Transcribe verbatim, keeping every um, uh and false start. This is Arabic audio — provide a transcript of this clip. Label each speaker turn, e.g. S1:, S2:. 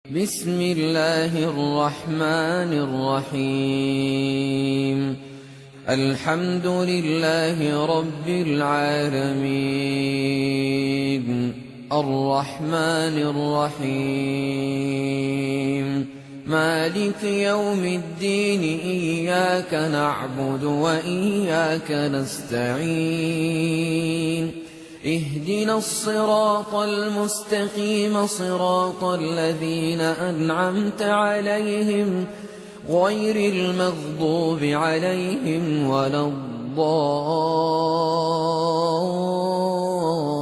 S1: بسم الله الرحمن الرحيم الحمد لله رب العالمين الرحمن الرحيم مالك يوم الدين إياك نعبد وإياك نستعين اهدنا الصراط المستقيم صراط الذين أنعمت عليهم غير المغضوب عليهم ولا الضالين